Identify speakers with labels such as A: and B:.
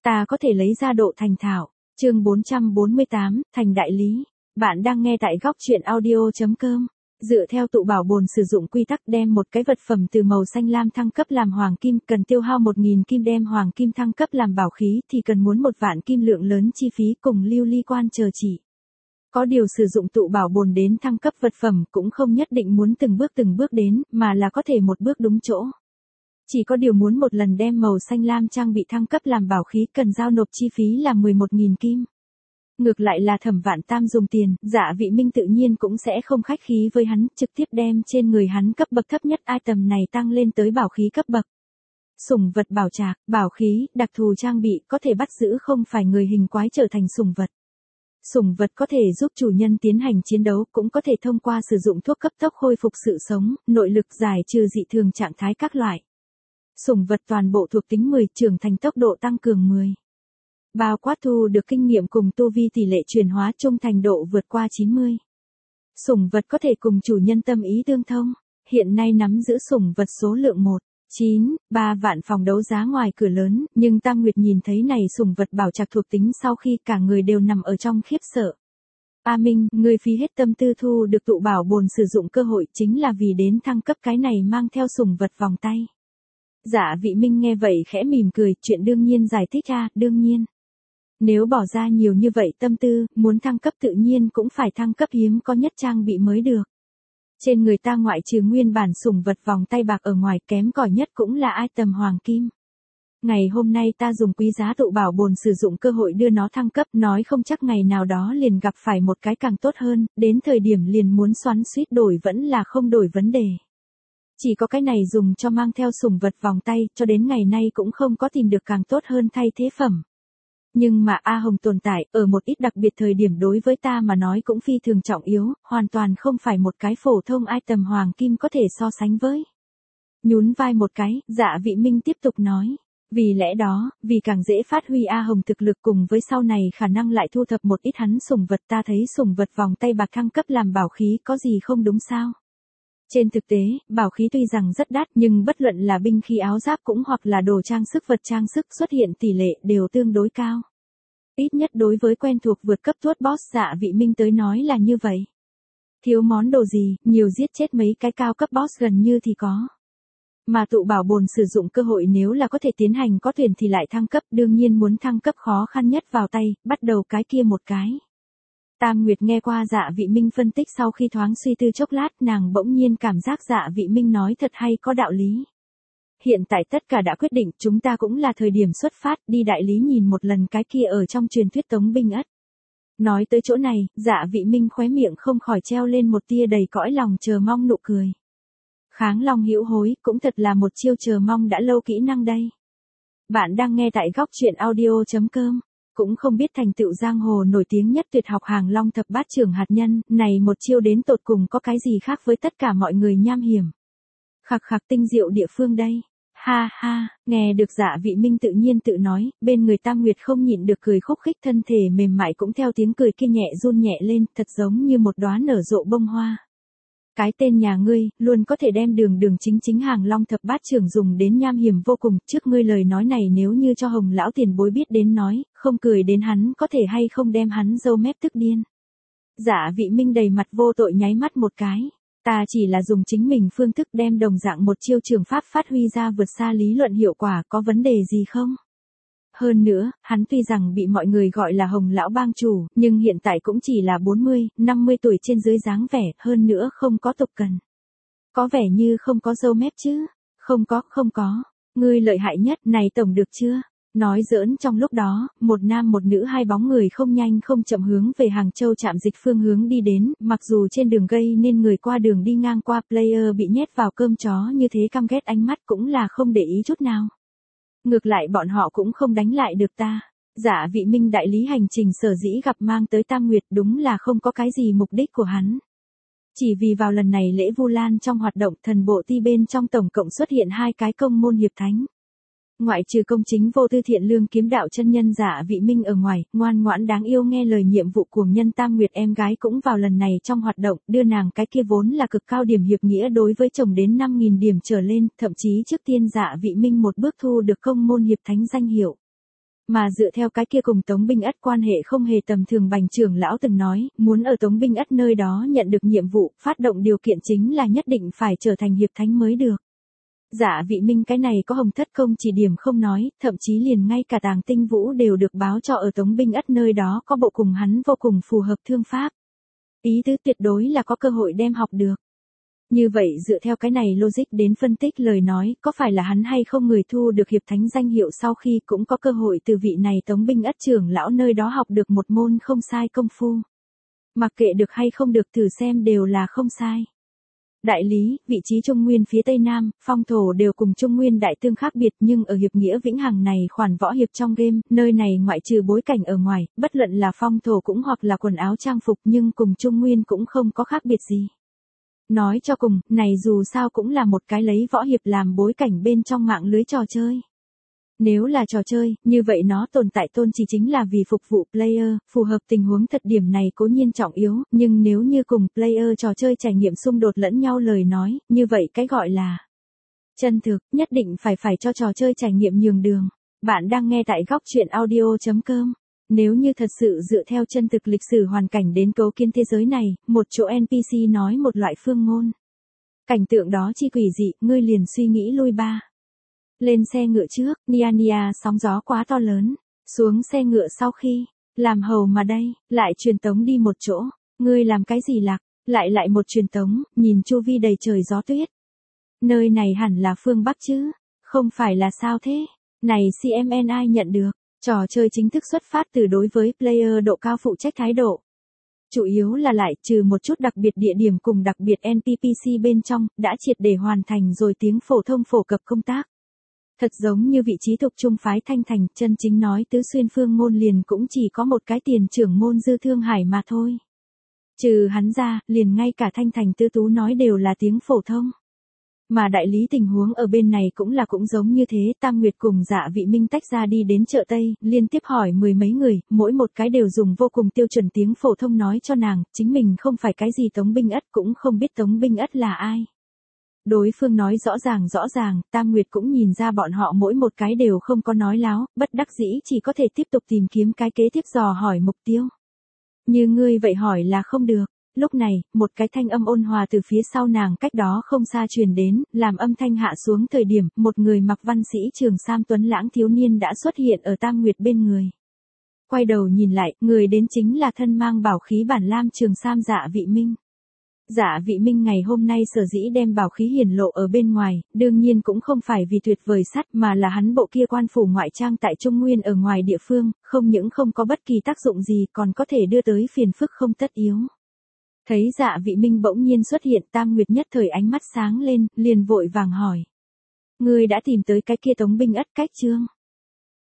A: ta có thể lấy ra độ thành thạo. Chương 448, thành đại lý. Bạn đang nghe tại góc truyện audio.com. Dựa theo tụ bảo bồn sử dụng quy tắc đem một cái vật phẩm từ màu xanh lam thăng cấp làm hoàng kim, cần tiêu hao 1000 kim, đem hoàng kim thăng cấp làm bảo khí thì cần muốn 1 vạn kim, lượng lớn chi phí cùng lưu ly quan chờ chỉ. Có điều sử dụng tụ bảo bồn đến thăng cấp vật phẩm cũng không nhất định muốn từng bước đến, mà là có thể một bước đúng chỗ. Chỉ có điều muốn một lần đem màu xanh lam trang bị thăng cấp làm bảo khí cần giao nộp chi phí là 11.000 kim. Ngược lại là Thẩm Vạn Tam dùng tiền, Dạ Vị Minh tự nhiên cũng sẽ không khách khí với hắn, trực tiếp đem trên người hắn cấp bậc thấp nhất item này tăng lên tới bảo khí cấp bậc. Sủng vật bảo trạc, bảo khí, đặc thù trang bị có thể bắt giữ không phải người hình quái trở thành sủng vật. Sủng vật có thể giúp chủ nhân tiến hành chiến đấu, cũng có thể thông qua sử dụng thuốc cấp tốc khôi phục sự sống, nội lực giải trừ dị thường trạng thái các loại. Sủng vật toàn bộ thuộc tính 10, trưởng thành tốc độ tăng cường 10. Bao quát thu được kinh nghiệm cùng tu vi tỷ lệ chuyển hóa trung thành độ vượt qua 90. Sủng vật có thể cùng chủ nhân tâm ý tương thông. Hiện nay nắm giữ sủng vật số lượng 1,93 vạn phòng đấu giá ngoài cửa lớn, nhưng Tam Nguyệt nhìn thấy này sủng vật bảo trạc thuộc tính sau khi cả người đều nằm ở trong khiếp sợ. A Minh, ngươi phí hết tâm tư thu được tụ bảo bồn sử dụng cơ hội chính là vì đến thăng cấp cái này mang theo sủng vật vòng tay. Dạ Vị Minh nghe vậy khẽ mỉm cười, chuyện đương nhiên giải thích ra, đương nhiên. Nếu bỏ ra nhiều như vậy tâm tư, muốn thăng cấp tự nhiên cũng phải thăng cấp hiếm có nhất trang bị mới được. Trên người ta ngoại trừ nguyên bản sủng vật vòng tay bạc ở ngoài, kém cỏi nhất cũng là item hoàng kim. Ngày hôm nay ta dùng quý giá tụ bảo bồn sử dụng cơ hội đưa nó thăng cấp, nói không chắc ngày nào đó liền gặp phải một cái càng tốt hơn, đến thời điểm liền muốn xoắn xuýt đổi vẫn là không đổi vấn đề. Chỉ có cái này dùng cho mang theo sủng vật vòng tay, cho đến ngày nay cũng không có tìm được càng tốt hơn thay thế phẩm. Nhưng mà A Hồng tồn tại, ở một ít đặc biệt thời điểm đối với ta mà nói cũng phi thường trọng yếu, hoàn toàn không phải một cái phổ thông item hoàng kim có thể so sánh với. Nhún vai một cái, Dạ Vị Minh tiếp tục nói. Vì lẽ đó, vì càng dễ phát huy A Hồng thực lực cùng với sau này khả năng lại thu thập một ít hắn sủng vật, ta thấy sủng vật vòng tay bạc thăng cấp làm bảo khí có gì không đúng sao? Trên thực tế, bảo khí tuy rằng rất đắt nhưng bất luận là binh khí áo giáp cũng hoặc là đồ trang sức vật trang sức xuất hiện tỷ lệ đều tương đối cao. Ít nhất đối với quen thuộc vượt cấp tuốt boss Dạ Vị Minh tới nói là như vậy. Thiếu món đồ gì, nhiều giết chết mấy cái cao cấp boss gần như thì có. Mà tụ bảo bồn sử dụng cơ hội nếu là có thể tiến hành có thuyền thì lại thăng cấp, đương nhiên muốn thăng cấp khó khăn nhất vào tay, bắt đầu cái kia một cái. Tam Nguyệt nghe qua Dạ Vị Minh phân tích sau khi thoáng suy tư chốc lát, nàng bỗng nhiên cảm giác Dạ Vị Minh nói thật hay có đạo lý. Hiện tại tất cả đã quyết định, chúng ta cũng là thời điểm xuất phát, đi đại lý nhìn một lần cái kia ở trong truyền thuyết Tống Binh Ất. Nói tới chỗ này, Dạ Vị Minh khóe miệng không khỏi treo lên một tia đầy cõi lòng chờ mong nụ cười. Kháng Long hữu hối, cũng thật là một chiêu chờ mong đã lâu kỹ năng đây. Bạn đang nghe tại góc truyện audio.com. Cũng không biết thành tựu giang hồ nổi tiếng nhất tuyệt học Hàng Long thập bát trưởng hạt nhân, này một chiêu đến tột cùng có cái gì khác với tất cả mọi người nham hiểm. Khặc khặc tinh diệu địa phương đây. Ha ha, nghe được Dạ Vị Minh tự nhiên tự nói, bên người Tam Nguyệt không nhịn được cười khúc khích, thân thể mềm mại cũng theo tiếng cười kia nhẹ run nhẹ lên, thật giống như một đóa nở rộ bông hoa. Cái tên nhà ngươi, luôn có thể đem đường chính Hàng Long thập bát trưởng dùng đến nham hiểm vô cùng, trước ngươi lời nói này nếu như cho Hồng lão tiền bối biết đến nói, không cười đến hắn có thể hay không đem hắn râu mép tức điên. Dạ Vị Minh đầy mặt vô tội nháy mắt một cái, ta chỉ là dùng chính mình phương thức đem đồng dạng một chiêu trường pháp phát huy ra vượt xa lý luận hiệu quả, có vấn đề gì không? Hơn nữa, hắn tuy rằng bị mọi người gọi là Hồng lão bang chủ, nhưng hiện tại cũng chỉ là 40, 50 tuổi trên dưới dáng vẻ, hơn nữa không có tục cần. Có vẻ như không có râu mép chứ? Không có. Ngươi lợi hại nhất, này tổng được chưa? Nói giỡn trong lúc đó, một nam một nữ hai bóng người không nhanh không chậm hướng về Hàng Châu trạm dịch phương hướng đi đến, mặc dù trên đường gây nên người qua đường đi ngang qua player bị nhét vào cơm chó như thế căm ghét ánh mắt cũng là không để ý chút nào. Ngược lại bọn họ cũng không đánh lại được ta. Dạ Vị Minh đại lý hành trình sở dĩ gặp mang tới Tam Nguyệt đúng là không có cái gì mục đích của hắn. Chỉ vì vào lần này lễ Vu Lan trong hoạt động thần bộ ti bên trong tổng cộng xuất hiện 2 cái công môn hiệp thánh. Ngoại trừ công chính vô tư thiện lương kiếm đạo chân nhân Dạ Vị Minh ở ngoài, ngoan ngoãn đáng yêu nghe lời nhiệm vụ cuồng nhân Tam Nguyệt em gái cũng vào lần này trong hoạt động, đưa nàng cái kia vốn là cực cao điểm hiệp nghĩa đối với chồng đến 5.000 điểm trở lên, thậm chí trước tiên Dạ Vị Minh một bước thu được công môn hiệp thánh danh hiệu. Mà dựa theo cái kia cùng Tống Binh Ất quan hệ không hề tầm thường, Bành trưởng lão từng nói, muốn ở Tống Binh Ất nơi đó nhận được nhiệm vụ, phát động điều kiện chính là nhất định phải trở thành hiệp thánh mới được. Dạ Vị Minh cái này có hồng thất công chỉ điểm không nói, thậm chí liền ngay cả Tàng Tinh Vũ đều được báo cho ở Tống Binh Ất nơi đó có bộ cùng hắn vô cùng phù hợp thương pháp. Ý tứ tuyệt đối là có cơ hội đem học được. Như vậy dựa theo cái này logic đến phân tích lời nói, có phải là hắn hay không người thu được hiệp thánh danh hiệu sau khi cũng có cơ hội từ vị này Tống Binh Ất trưởng lão nơi đó học được một môn không sai công phu. Mặc kệ được hay không được thử xem đều là không sai. Đại lý, vị trí Trung Nguyên phía Tây Nam, phong thổ đều cùng Trung Nguyên đại tương khác biệt, nhưng ở hiệp nghĩa vĩnh hằng này khoản võ hiệp trong game, nơi này ngoại trừ bối cảnh ở ngoài, bất luận là phong thổ cũng hoặc là quần áo trang phục nhưng cùng Trung Nguyên cũng không có khác biệt gì. Nói cho cùng, này dù sao cũng là một cái lấy võ hiệp làm bối cảnh bên trong mạng lưới trò chơi. Nếu là trò chơi, như vậy nó tồn tại tôn chỉ chính là vì phục vụ player, phù hợp tình huống thật, điểm này cố nhiên trọng yếu, nhưng nếu như cùng player trò chơi trải nghiệm xung đột lẫn nhau lời nói, như vậy cái gọi là chân thực, nhất định phải cho trò chơi trải nghiệm nhường đường. Bạn đang nghe tại góc truyện audio.com. Nếu như thật sự dựa theo chân thực lịch sử hoàn cảnh đến cấu kiến thế giới này, một chỗ NPC nói một loại phương ngôn. Cảnh tượng đó chi quỷ dị, ngươi liền suy nghĩ lui ba. Lên xe ngựa trước, Nia sóng gió quá to lớn. Xuống xe ngựa sau khi, làm hầu mà đây, lại truyền tống đi một chỗ. Ngươi làm cái gì lạc, lại một truyền tống, nhìn chu vi đầy trời gió tuyết. Nơi này hẳn là phương Bắc chứ, không phải là sao thế? Này CMNI nhận được. Trò chơi chính thức xuất phát từ đối với player độ cao phụ trách thái độ. Chủ yếu là lại trừ một chút đặc biệt địa điểm cùng đặc biệt NPC bên trong, đã triệt để hoàn thành rồi tiếng phổ thông phổ cập công tác. Thật giống như vị trí thuộc trung phái Thanh Thành, chân chính nói tứ xuyên phương ngôn liền cũng chỉ có một cái tiền trưởng môn Dư Thương Hải mà thôi. Trừ hắn ra, liền ngay cả Thanh Thành Tư Tú nói đều là tiếng phổ thông. Mà đại lý tình huống ở bên này cũng giống như thế, Tam Nguyệt cùng Dạ Vị Minh tách ra đi đến chợ Tây, liên tiếp hỏi mười mấy người, mỗi một cái đều dùng vô cùng tiêu chuẩn tiếng phổ thông nói cho nàng, chính mình không phải cái gì Tống Binh Ất, cũng không biết Tống Binh Ất là ai. Đối phương nói rõ ràng, Tam Nguyệt cũng nhìn ra bọn họ mỗi một cái đều không có nói láo, bất đắc dĩ chỉ có thể tiếp tục tìm kiếm cái kế tiếp dò hỏi mục tiêu. Như ngươi vậy hỏi là không được. Lúc này, một cái thanh âm ôn hòa từ phía sau nàng cách đó không xa truyền đến, làm âm thanh hạ xuống thời điểm, một người mặc văn sĩ trường sam tuấn lãng thiếu niên đã xuất hiện ở Tam Nguyệt bên người. Quay đầu nhìn lại, người đến chính là thân mang bảo khí bản lam trường sam Dạ Vị Minh. Dạ Vị Minh ngày hôm nay sở dĩ đem bảo khí hiển lộ ở bên ngoài, đương nhiên cũng không phải vì tuyệt vời sắt mà là hắn bộ kia quan phủ ngoại trang tại Trung Nguyên ở ngoài địa phương, không những không có bất kỳ tác dụng gì còn có thể đưa tới phiền phức không tất yếu. Thấy Dạ Vị Minh bỗng nhiên xuất hiện, Tam Nguyệt nhất thời ánh mắt sáng lên, liền vội vàng hỏi. Ngươi đã tìm tới cái kia Tống Binh Ất cách chương?